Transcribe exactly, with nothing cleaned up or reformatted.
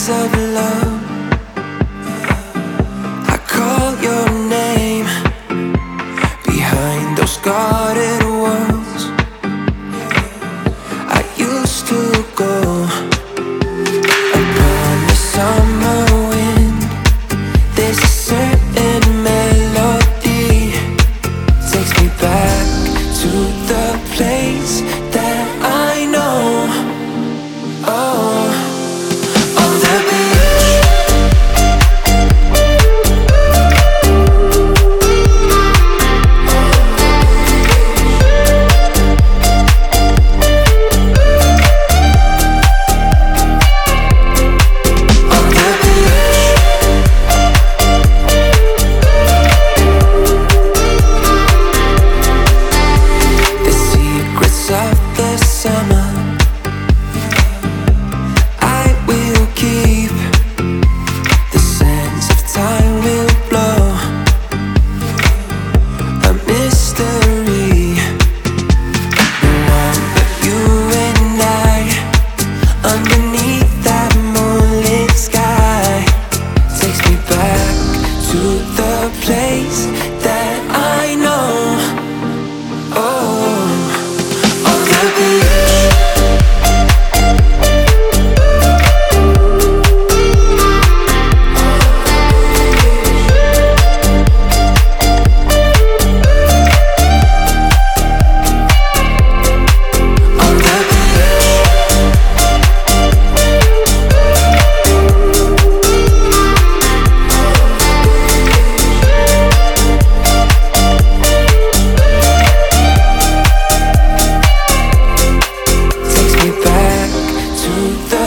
of love. I call your name behind those guarded walls. I used to go upon the summer wind. There's a certain melody takes me back to the place that I know. Oh, on the beach. On the beach. The secrets of the summer I will keep. The sands of time will blow. A mystery. No one but you and I underneath that moonlit sky takes me back to the place that I know. Oh, on the beach. On the beach. Takes me back to the